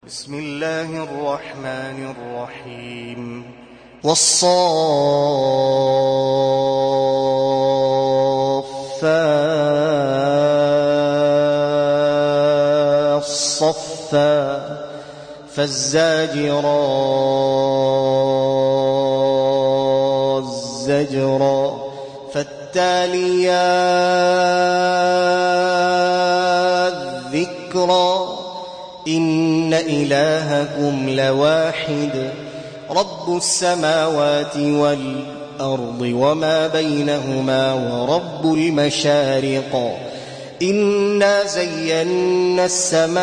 بسم الله الرحمن الرحيم. والصافات صفا فالزاجرات زجرا فالتاليات ذكرا إن إلهكم لواحد رب السماوات والأرض وما بينهما ورب المشارق إنا زينا السماء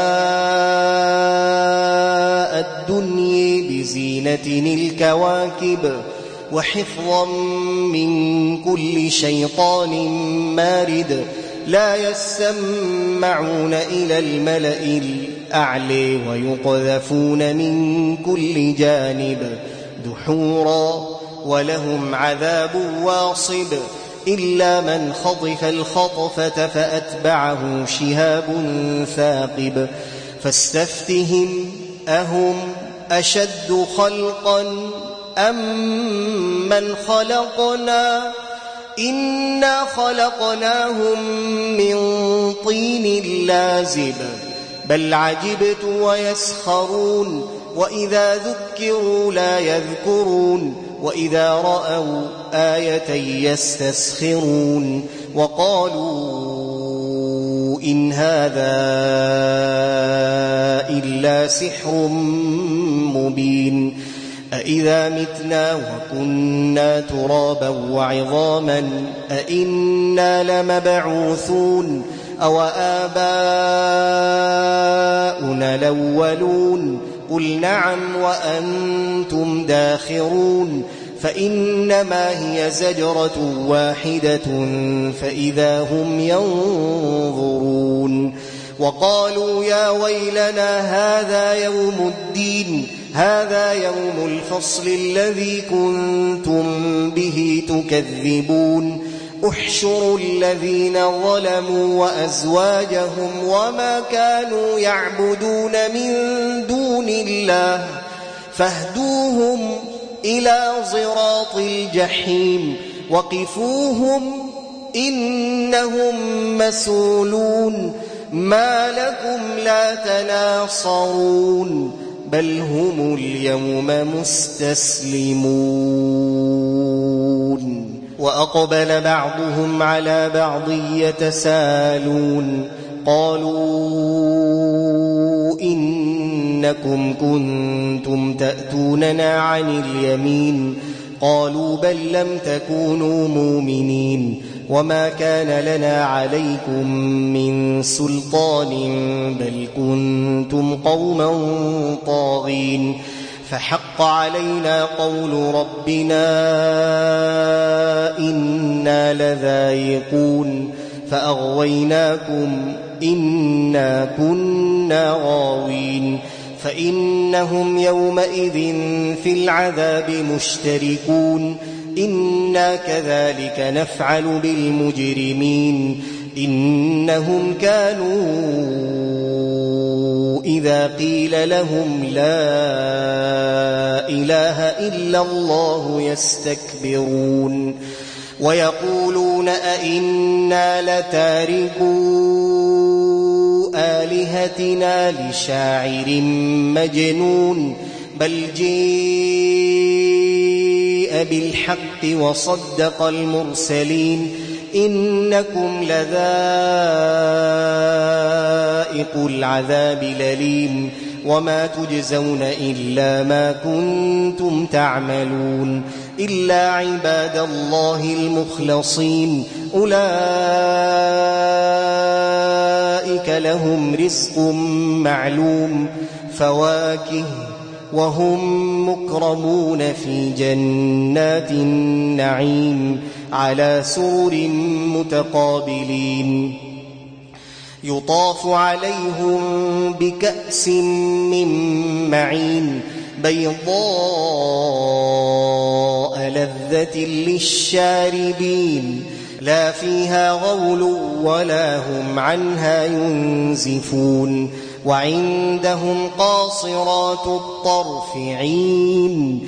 الدنيا بزينة الكواكب وحفظا من كل شيطان مارد لا يسمعون إلى الملأ الأعلى ويقذفون من كل جانب دحورا ولهم عذاب واصب إلا من خطف الخطفة فأتبعه شهاب ثاقب فاستفتهم أهم أشد خلقا أم من خلقنا إنا خلقناهم من طين لازب بل عجبت ويسخرون وإذا ذكروا لا يذكرون وإذا رأوا آية يستسخرون وقالوا إن هذا إلا سحر مبين أإذا متنا وكنا ترابا وعظاما أإنا لمبعوثون أو آباؤنا الأولون قل نعم وأنتم داخرون فإنما هي زجرة واحدة فإذا هم ينظرون وقالوا يا ويلنا هذا يوم الدين هذا يوم الفصل الذي كنتم به تكذبون احشروا الذين ظلموا وأزواجهم وما كانوا يعبدون من دون الله فاهدوهم إلى صراط الجحيم وقفوهم إنهم مسؤولون ما لكم لا تناصرون بل هم اليوم مستسلمون وأقبل بعضهم على بعض يتساءلون قالوا إنكم كنتم تأتوننا عن اليمين قالوا بل لم تكونوا مؤمنين وما كان لنا عليكم من سلطان بل كنتم قوما طاغين فحق علينا قول ربنا إنا لذائقون فأغويناكم إنا كنا غاوين فإنهم يومئذ في العذاب مشتركون إنا كذلك نفعل بالمجرمين إنهم كانوا إذا قيل لهم لا إله إلا الله يستكبرون ويقولون أئنا لتاركو آلهتنا لشاعر مجنون بل جاء بالحق وصدق المرسلين إنكم لذائق العذاب الأليم وما تجزون إلا ما كنتم تعملون إلا عباد الله المخلصين أولئك لهم رزق معلوم فواكه وهم مكرمون في جنات النعيم على سرر متقابلين يطاف عليهم بكأس من معين بيضاء لذة للشاربين لا فيها غول ولا هم عنها ينزفون وعندهم قاصرات الطرف عين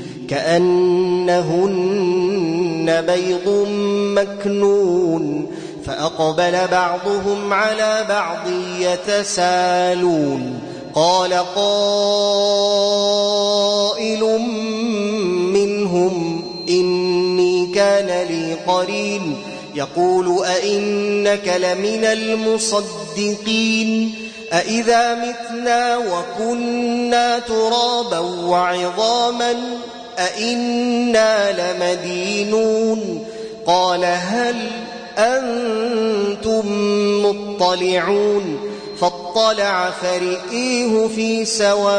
كأنهن بيض مكنون فأقبل بعضهم على بعض يتسالون قال قائل منهم إني كان لي قرين يقول أئنك لمن المصدقين أئذا متنا وكنا ترابا وعظاما أئنا لمدينون قال هل أنتم مطلعون فاطلع فرئيه في سواء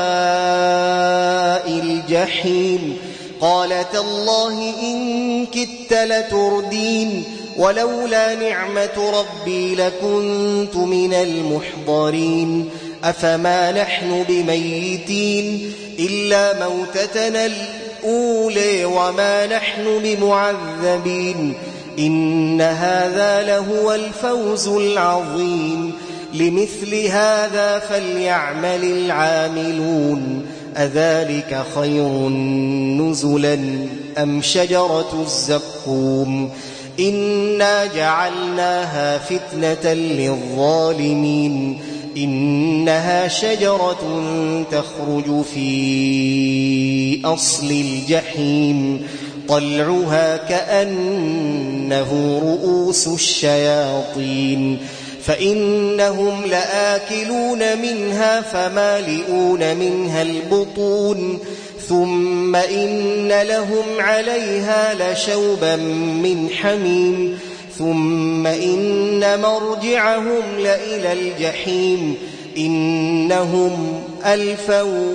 الجحيم قال تالله إن كدت لتردين ولولا نعمة ربي لكنت من المحضرين أفما نحن بميتين إلا موتتنا الأولى وما نحن بمعذبين إن هذا لهو الفوز العظيم لمثل هذا فليعمل العاملون أذلك خير نزلا أم شجرة الزقوم إنا جعلناها فتنة للظالمين إنها شجرة تخرج في أصل الجحيم طلعها كأنه رؤوس الشياطين فإنهم لآكلون منها فمالئون منها البطون ثم إن لهم عليها لشوبا من حميم ثم إن مرجعهم لإلى الجحيم إنهم ألفوا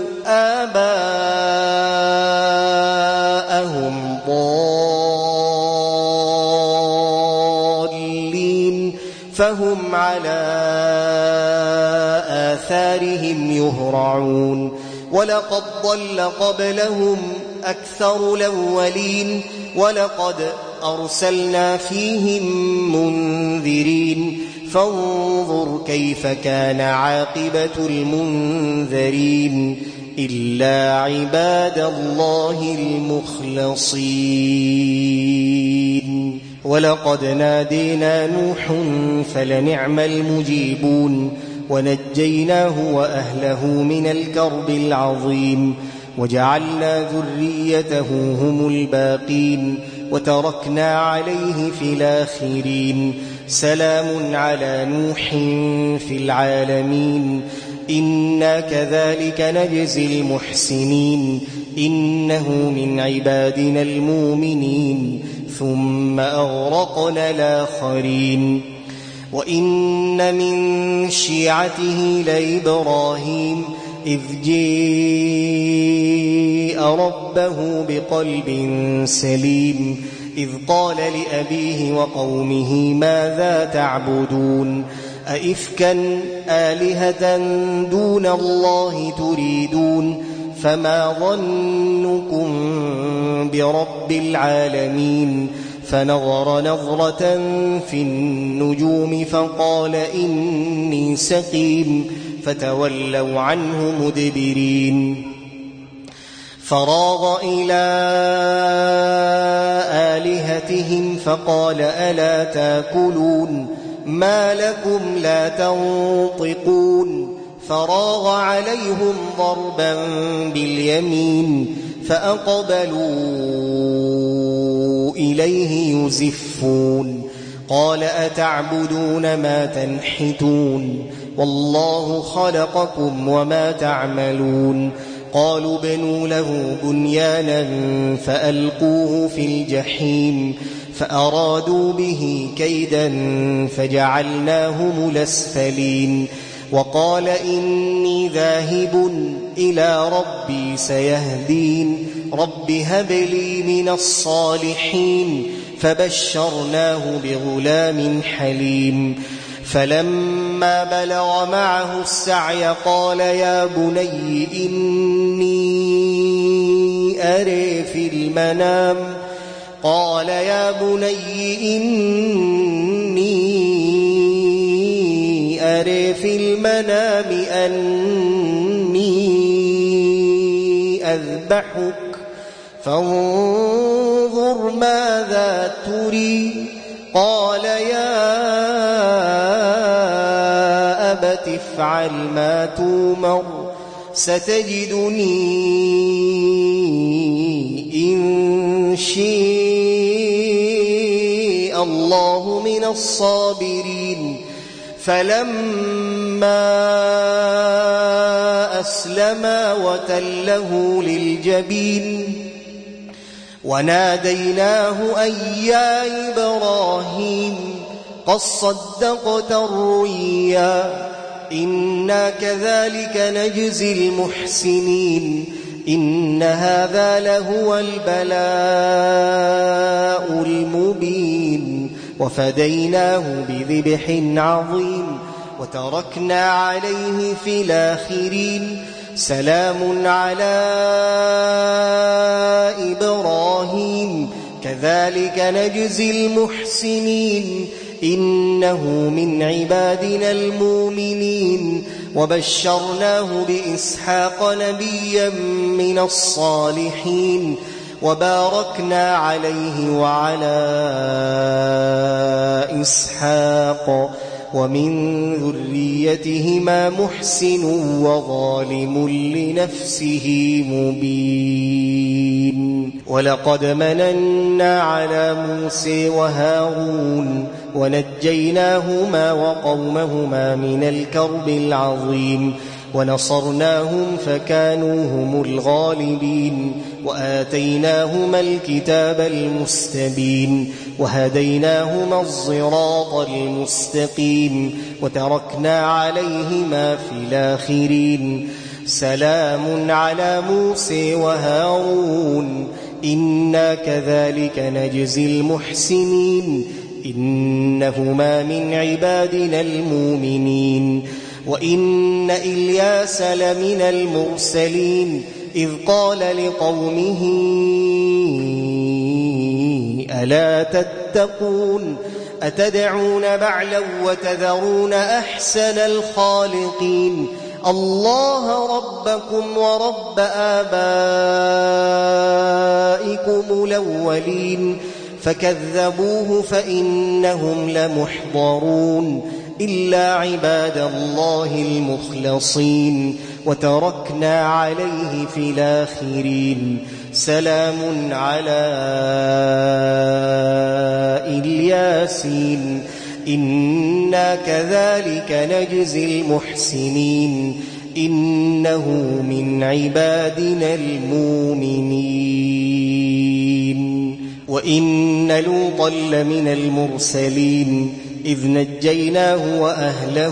آباءهم ضالين فهم على آثارهم يهرعون ولقد ضل قبلهم أكثر الأولين ولقد أرسلنا فيهم منذرين فانظر كيف كان عاقبة المنذرين إلا عباد الله المخلصين ولقد نادينا نوح فلنعم المجيبون ونجيناه وأهله من الكرب العظيم وجعلنا ذريته هم الباقين وتركنا عليه في الآخرين سلام على نوح في العالمين إنا كذلك نجزي المحسنين إنه من عبادنا المؤمنين ثم أغرقنا الآخرين وإن من شيعته لإبراهيم إذ جاء ربه بقلب سليم إذ قال لأبيه وقومه ماذا تعبدون أئفكا آلهة دون الله تريدون فما ظنكم برب العالمين فنظر نظرة في النجوم فقال إني سقيم فتولوا عنه مدبرين فراغ إلى آلهتهم فقال ألا تاكلون ما لكم لا تنطقون فراغ عليهم ضربا باليمين فأقبلوا إليه يزفون قال أتعبدون ما تنحتون والله خلقكم وما تعملون قالوا بنوا له بنيانا فألقوه في الجحيم فأرادوا به كيدا فجعلناهم الأسفلين وقال إني ذاهب إلى ربي سيهدين رب هب لي من الصالحين فبشرناه بغلام حليم فلما بلغ معه السعي قال يا بني إني أرى في المنام أري في المنام أني أذبحك فانظر ماذا تري قال يا أبت افعل ما تؤمر ستجدني إن شاء الله من الصابرين فلما أسلما وتله للجبين وناديناه أن يا إبراهيم قد صدقت الرؤيا إنا كذلك نجزي المحسنين إن هذا لهو البلاء المبين وفديناه بذبح عظيم وتركنا عليه في الآخرين سلام على إبراهيم كذلك نجزي المحسنين إنه من عبادنا المؤمنين وبشرناه بإسحاق نبيا من الصالحين وباركنا عليه وعلى إسحاق ومن ذريتهما محسن وظالم لنفسه مبين ولقد مننا على موسى وهارون ونجيناهما وقومهما من الكرب العظيم ونصرناهم فكانوا هم الغالبين وآتيناهما الكتاب المستبين وهديناهما الصراط المستقيم وتركنا عليهما في الآخرين سلام على موسى وهارون إنا كذلك نجزي المحسنين إنهما من عبادنا المؤمنين وإن إلياس لمن المرسلين إذ قال لقومه ألا تتقون أتدعون بعلا وتذرون أحسن الخالقين الله ربكم ورب آبائكم الأولين فكذبوه فإنهم لمحضرون إلا عباد الله المخلصين وتركنا عليه في الآخرين سلام على الياسين إنا كذلك نجزي المحسنين إنه من عبادنا المؤمنين وإن لوطا لمن المرسلين إذ نجيناه وأهله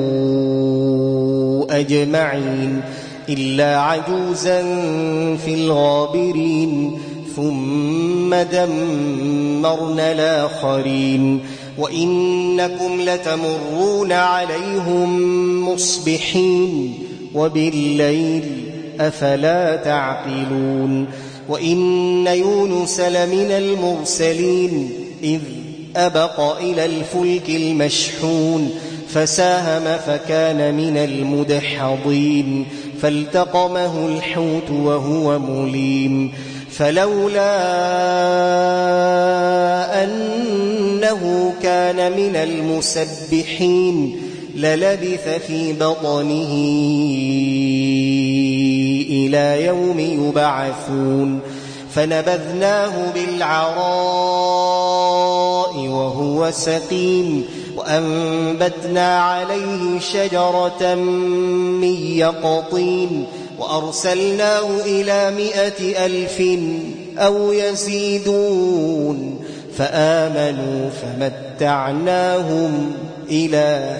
أجمعين إلا عجوزا في الغابرين ثم دمرنا الآخرين وإنكم لتمرون عليهم مصبحين وبالليل أفلا تعقلون وإن يونس لمن المرسلين إذ أبق إلى الفلك المشحون فساهم فكان من المدحضين فالتقمه الحوت وهو مليم فلولا أنه كان من المسبحين للبث في بطنه إلى يوم يبعثون فنبذناه بالعراء وهو سقيم وأنبتنا عليه شجرة من يقطين وأرسلناه إلى 100,000 أو يزيدون فآمنوا فمتعناهم إلى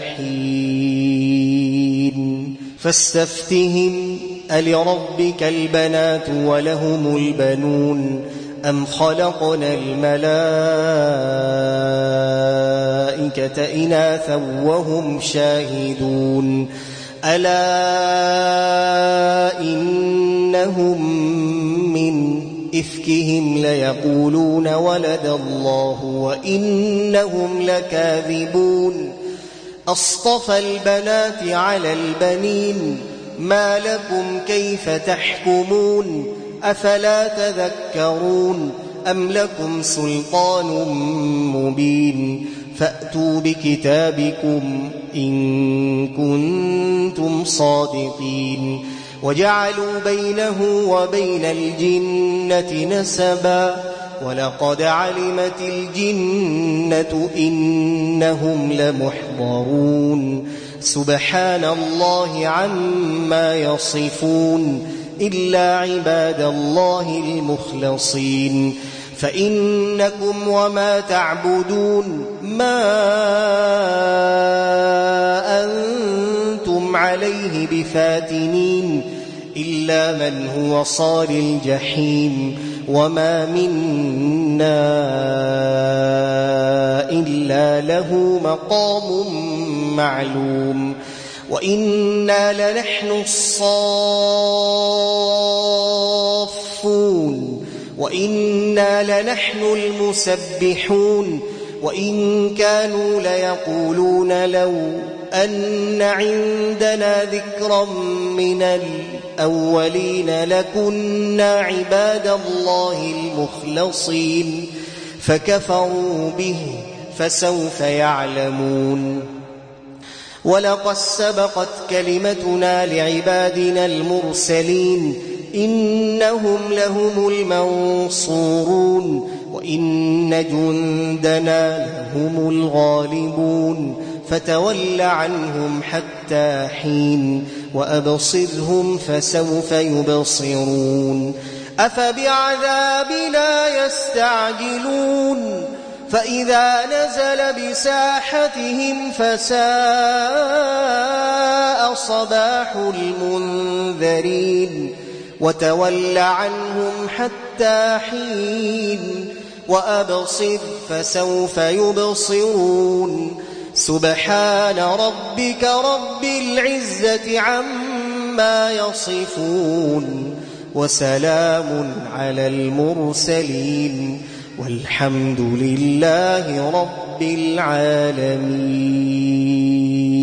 حين فاستفتهم ألربك البنات ولهم البنون أم خلقنا الملائكة إناثا وهم شاهدون ألا إنهم من إفكهم ليقولون ولد الله وإنهم لكاذبون أصطفى البنات على البنين ما لكم كيف تحكمون أفلا تذكرون أم لكم سلطان مبين فأتوا بكتابكم إن كنتم صادقين وجعلوا بينه وبين الجنة نسبا ولقد علمت الجنة إنهم لمحضرون سبحان الله عما يصفون إلا عباد الله المخلصين فإنكم وما تعبدون ما أنتم عليه بفاتنين إلا من هو صال الجحيم وما منا إلا له مقام معلوم وإنا لنحن الصافون وإنا لنحن المسبحون وإن كانوا ليقولون لو أن عندنا ذكرا من الأولين لكنا عباد الله المخلصين فكفروا به فسوف يعلمون ولقد سبقت كلمتنا لعبادنا المرسلين إنهم لهم المنصورون وإن جندنا لهم الغالبون فتول عنهم حتى حين وأبصرهم فسوف يبصرون أفبعذابنا يستعجلون فإذا نزل بساحتهم فساء صباح المنذرين وتول عنهم حتى حين وأبصر فسوف يبصرون سبحان ربك رب العزة عما يصفون وسلام على المرسلين والحمد لله رب العالمين.